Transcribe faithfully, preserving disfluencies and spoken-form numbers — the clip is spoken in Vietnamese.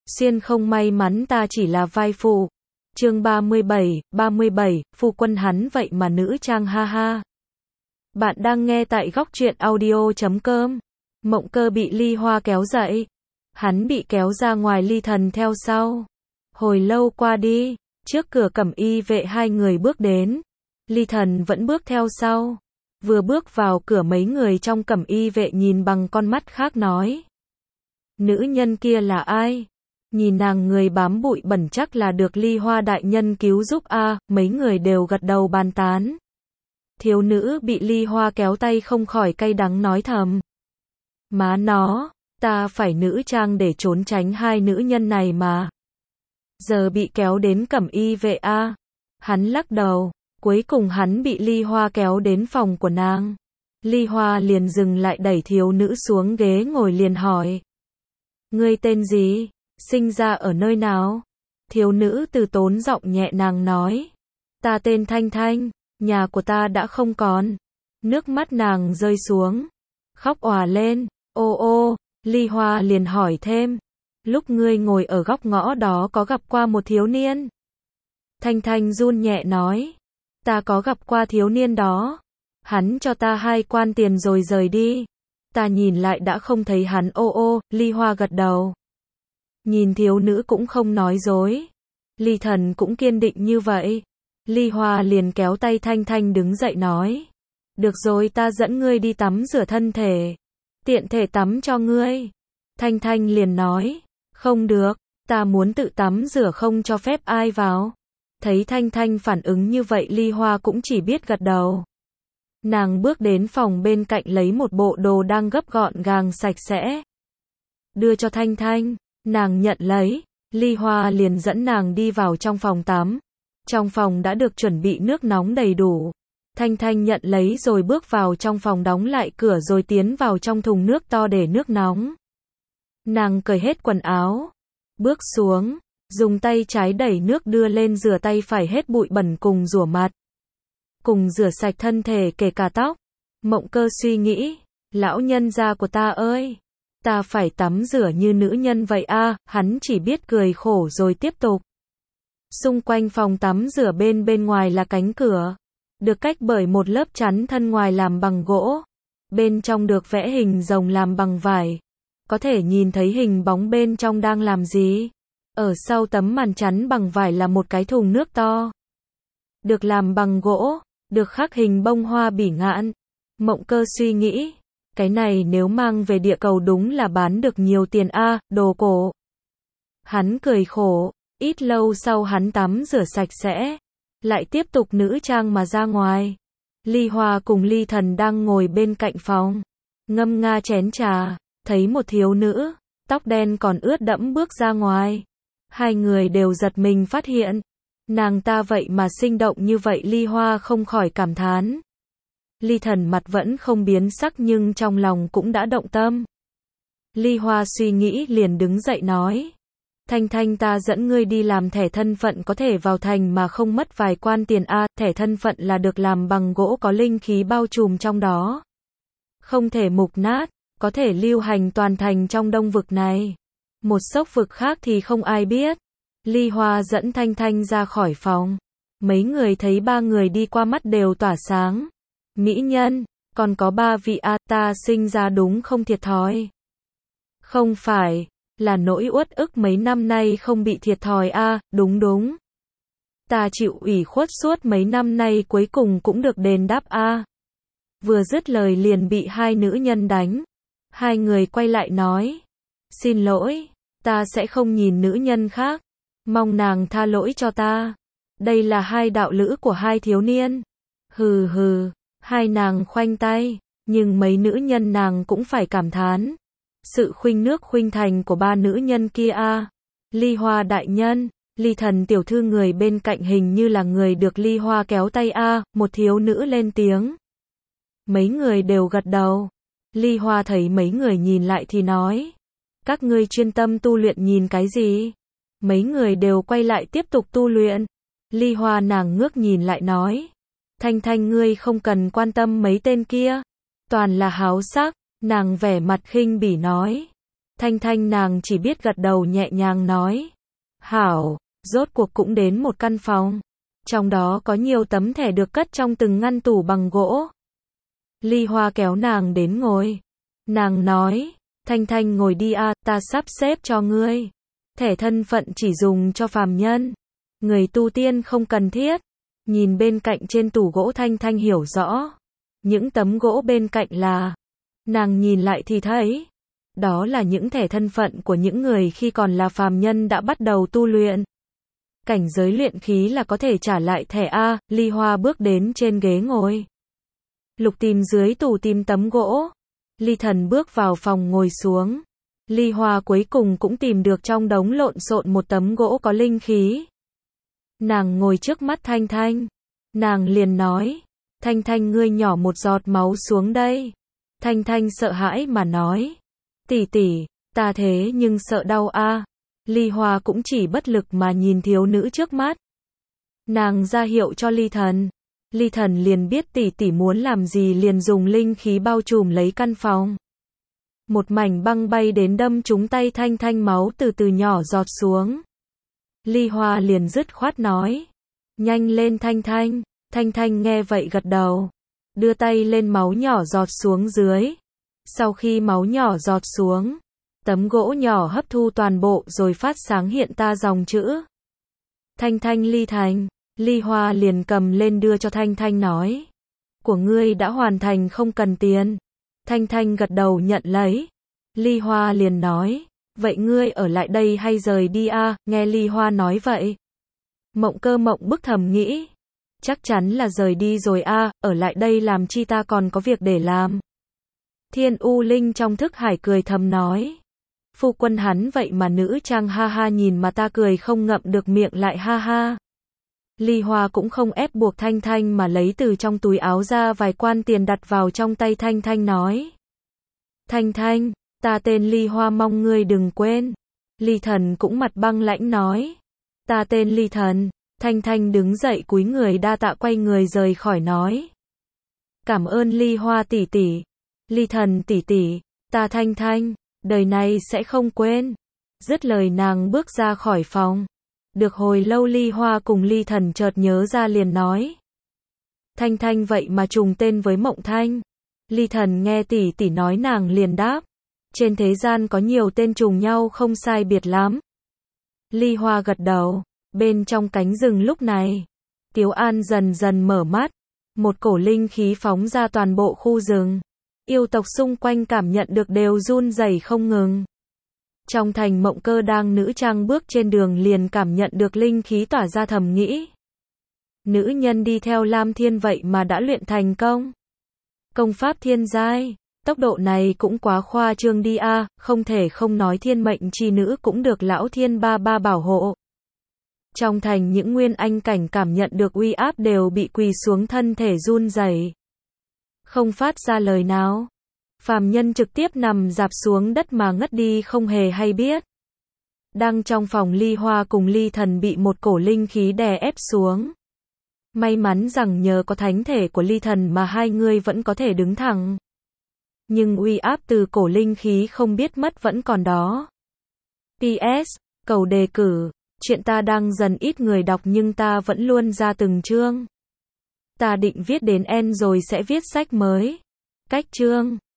Xuyên không may mắn ta chỉ là vai phụ. Chương ba mươi bảy, ba mươi bảy, phu quân hắn vậy mà nữ trang ha ha. Bạn đang nghe tại góc truyện audio chấm com. Mộng Cơ bị Ly Hoa kéo dậy. Hắn bị kéo ra ngoài, Ly Thần theo sau. Hồi lâu qua đi, trước cửa cẩm y vệ hai người bước đến. Ly Thần vẫn bước theo sau. Vừa bước vào cửa, mấy người trong cẩm y vệ nhìn bằng con mắt khác nói: nữ nhân kia là ai? Nhìn nàng người bám bụi bẩn chắc là được Ly Hoa đại nhân cứu giúp a. À, mấy người đều gật đầu bàn tán. Thiếu nữ bị Ly Hoa kéo tay không khỏi cay đắng nói thầm: má nó, ta phải nữ trang để trốn tránh hai nữ nhân này mà. Giờ bị kéo đến cẩm y vệ a. À. Hắn lắc đầu, cuối cùng hắn bị Ly Hoa kéo đến phòng của nàng. Ly Hoa liền dừng lại, đẩy thiếu nữ xuống ghế ngồi, liền hỏi: ngươi tên gì? Sinh ra ở nơi nào? Thiếu nữ từ tốn giọng nhẹ nàng nói: ta tên Thanh Thanh, nhà của ta đã không còn. Nước mắt nàng rơi xuống, khóc òa lên. Ô ô, Ly Hoa liền hỏi thêm: lúc ngươi ngồi ở góc ngõ đó có gặp qua một thiếu niên? Thanh Thanh run nhẹ nói: ta có gặp qua thiếu niên đó. Hắn cho ta hai quan tiền rồi rời đi. Ta nhìn lại đã không thấy hắn. Ô ô, Ly Hoa gật đầu. Nhìn thiếu nữ cũng không nói dối. Ly Thần cũng kiên định như vậy. Ly Hoa liền kéo tay Thanh Thanh đứng dậy nói: được rồi, ta dẫn ngươi đi tắm rửa thân thể. Tiện thể tắm cho ngươi. Thanh Thanh liền nói: không được, ta muốn tự tắm rửa, không cho phép ai vào. Thấy Thanh Thanh phản ứng như vậy, Ly Hoa cũng chỉ biết gật đầu. Nàng bước đến phòng bên cạnh, lấy một bộ đồ đang gấp gọn gàng sạch sẽ, đưa cho Thanh Thanh. Nàng nhận lấy. Ly Hoa liền dẫn nàng đi vào trong phòng tắm. Trong phòng đã được chuẩn bị nước nóng đầy đủ. Thanh Thanh nhận lấy rồi bước vào trong phòng, đóng lại cửa rồi tiến vào trong thùng nước to để nước nóng. Nàng cởi hết quần áo, bước xuống, dùng tay trái đẩy nước đưa lên, rửa tay phải hết bụi bẩn cùng rửa mặt, cùng rửa sạch thân thể kể cả tóc. Mộng Cơ suy nghĩ: lão nhân gia của ta ơi, ta phải tắm rửa như nữ nhân vậy a. À, hắn chỉ biết cười khổ rồi tiếp tục. Xung quanh phòng tắm rửa bên bên ngoài là cánh cửa, được cách bởi một lớp chắn thân ngoài làm bằng gỗ. Bên trong được vẽ hình rồng làm bằng vải. Có thể nhìn thấy hình bóng bên trong đang làm gì. Ở sau tấm màn chắn bằng vải là một cái thùng nước to, được làm bằng gỗ, được khắc hình bông hoa bỉ ngạn. Mộng Cơ suy nghĩ: cái này nếu mang về địa cầu đúng là bán được nhiều tiền a. À, đồ cổ. Hắn cười khổ. Ít lâu sau hắn tắm rửa sạch sẽ, lại tiếp tục nữ trang mà ra ngoài. Ly Hoa cùng Ly Thần đang ngồi bên cạnh phòng, ngâm nga chén trà, thấy một thiếu nữ, tóc đen còn ướt đẫm bước ra ngoài. Hai người đều giật mình phát hiện, nàng ta vậy mà sinh động như vậy. Ly Hoa không khỏi cảm thán. Ly Thần mặt vẫn không biến sắc nhưng trong lòng cũng đã động tâm. Ly Hoa suy nghĩ liền đứng dậy nói: Thanh Thanh, ta dẫn ngươi đi làm thẻ thân phận, có thể vào thành mà không mất vài quan tiền a. À, thẻ thân phận là được làm bằng gỗ có linh khí bao trùm trong đó, không thể mục nát, có thể lưu hành toàn thành trong đông vực này. Một sốc vực khác thì không ai biết. Ly Hoa dẫn Thanh Thanh ra khỏi phòng. Mấy người thấy ba người đi qua mắt đều tỏa sáng. Mỹ nhân, còn có ba vị a. À, ta sinh ra đúng không thiệt thòi? Không phải, là nỗi uất ức mấy năm nay không bị thiệt thòi a. À, đúng đúng. Ta chịu ủy khuất suốt mấy năm nay cuối cùng cũng được đền đáp a. À. Vừa dứt lời liền bị hai nữ nhân đánh. Hai người quay lại nói: xin lỗi, ta sẽ không nhìn nữ nhân khác. Mong nàng tha lỗi cho ta. Đây là hai đạo lữ của hai thiếu niên. Hừ hừ. Hai nàng khoanh tay, nhưng mấy nữ nhân nàng cũng phải cảm thán. Sự khuynh nước khuynh thành của ba nữ nhân kia a. À. Ly Hoa đại nhân, Ly Thần tiểu thư, người bên cạnh hình như là người được Ly Hoa kéo tay a. À, một thiếu nữ lên tiếng. Mấy người đều gật đầu. Ly Hoa thấy mấy người nhìn lại thì nói: các ngươi chuyên tâm tu luyện nhìn cái gì? Mấy người đều quay lại tiếp tục tu luyện. Ly Hoa nàng ngước nhìn lại nói: Thanh Thanh, ngươi không cần quan tâm mấy tên kia, toàn là háo sắc. Nàng vẻ mặt khinh bỉ nói: Thanh Thanh nàng chỉ biết gật đầu nhẹ nhàng nói. Hảo, rốt cuộc cũng đến một căn phòng. Trong đó có nhiều tấm thẻ được cất trong từng ngăn tủ bằng gỗ. Ly Hoa kéo nàng đến ngồi. Nàng nói, Thanh Thanh ngồi đi a, ta sắp xếp cho ngươi. Thẻ thân phận chỉ dùng cho phàm nhân. Người tu tiên không cần thiết. Nhìn bên cạnh trên tủ gỗ Thanh Thanh hiểu rõ. Những tấm gỗ bên cạnh là, nàng nhìn lại thì thấy, đó là những thẻ thân phận của những người khi còn là phàm nhân đã bắt đầu tu luyện. Cảnh giới luyện khí là có thể trả lại thẻ A. Ly Hoa bước đến trên ghế ngồi. Lục tìm dưới tủ tìm tấm gỗ. Ly Thần bước vào phòng ngồi xuống. Ly Hoa cuối cùng cũng tìm được trong đống lộn xộn một tấm gỗ có linh khí. Nàng ngồi trước mắt Thanh Thanh. Nàng liền nói, Thanh Thanh ngươi nhỏ một giọt máu xuống đây. Thanh Thanh sợ hãi mà nói, tỷ tỷ, ta thế nhưng sợ đau a. Ly Hoa cũng chỉ bất lực mà nhìn thiếu nữ trước mắt. Nàng ra hiệu cho Ly Thần. Ly Thần liền biết tỷ tỷ muốn làm gì, liền dùng linh khí bao trùm lấy căn phòng. Một mảnh băng bay đến đâm trúng tay Thanh Thanh, máu từ từ nhỏ giọt xuống. Ly Hoa liền dứt khoát nói, nhanh lên Thanh Thanh. Thanh Thanh nghe vậy gật đầu, đưa tay lên, máu nhỏ giọt xuống dưới. Sau khi máu nhỏ giọt xuống, tấm gỗ nhỏ hấp thu toàn bộ rồi phát sáng hiện ra dòng chữ. Thanh Thanh ly thành. Ly Hoa liền cầm lên đưa cho Thanh Thanh nói, của ngươi đã hoàn thành không cần tiền. Thanh Thanh gật đầu nhận lấy. Ly Hoa liền nói, vậy ngươi ở lại đây hay rời đi a? Nghe Ly Hoa nói vậy, Mộng Cơ Mộng bức thầm nghĩ, chắc chắn là rời đi rồi a, ở lại đây làm chi, ta còn có việc để làm. Thiên U Linh trong thức hải cười thầm nói, phu quân hắn vậy mà nữ trang ha ha, nhìn mà ta cười không ngậm được miệng lại ha ha. Ly Hoa cũng không ép buộc Thanh Thanh mà lấy từ trong túi áo ra vài quan tiền đặt vào trong tay Thanh Thanh nói, Thanh Thanh, ta tên Ly Hoa mong ngươi đừng quên. Ly Thần cũng mặt băng lãnh nói, ta tên Ly Thần. Thanh Thanh đứng dậy cúi người đa tạ, quay người rời khỏi nói, cảm ơn Ly Hoa tỷ tỷ. Ly Thần tỷ tỷ, ta Thanh Thanh, đời này sẽ không quên. Dứt lời nàng bước ra khỏi phòng. Được hồi lâu Ly Hoa cùng Ly Thần chợt nhớ ra liền nói, Thanh Thanh vậy mà trùng tên với Mộng Thanh. Ly Thần nghe tỷ tỷ nói nàng liền đáp, trên thế gian có nhiều tên trùng nhau không sai biệt lắm. Ly Hoa gật đầu. Bên trong cánh rừng lúc này, Tiếu An dần dần mở mắt. Một cổ linh khí phóng ra toàn bộ khu rừng. Yêu tộc xung quanh cảm nhận được đều run rẩy không ngừng. Trong thành Mộng Cơ đang nữ trang bước trên đường liền cảm nhận được linh khí tỏa ra, thầm nghĩ, nữ nhân đi theo Lam Thiên vậy mà đã luyện thành công. Công pháp thiên giai, tốc độ này cũng quá khoa trương đi a, không thể không nói thiên mệnh chi nữ cũng được lão thiên ba ba bảo hộ. Trong thành những nguyên anh cảnh cảm nhận được uy áp đều bị quỳ xuống, thân thể run rẩy, không phát ra lời nào. Phàm nhân trực tiếp nằm rạp xuống đất mà ngất đi không hề hay biết. Đang trong phòng, Ly Hoa cùng Ly Thần bị một cổ linh khí đè ép xuống. May mắn rằng nhờ có thánh thể của Ly Thần mà hai người vẫn có thể đứng thẳng. Nhưng uy áp từ cổ linh khí không biết mất vẫn còn đó. pê ét. Cầu đề cử. Chuyện ta đang dần ít người đọc nhưng ta vẫn luôn ra từng chương. Ta định viết đến N rồi sẽ viết sách mới. Cách chương.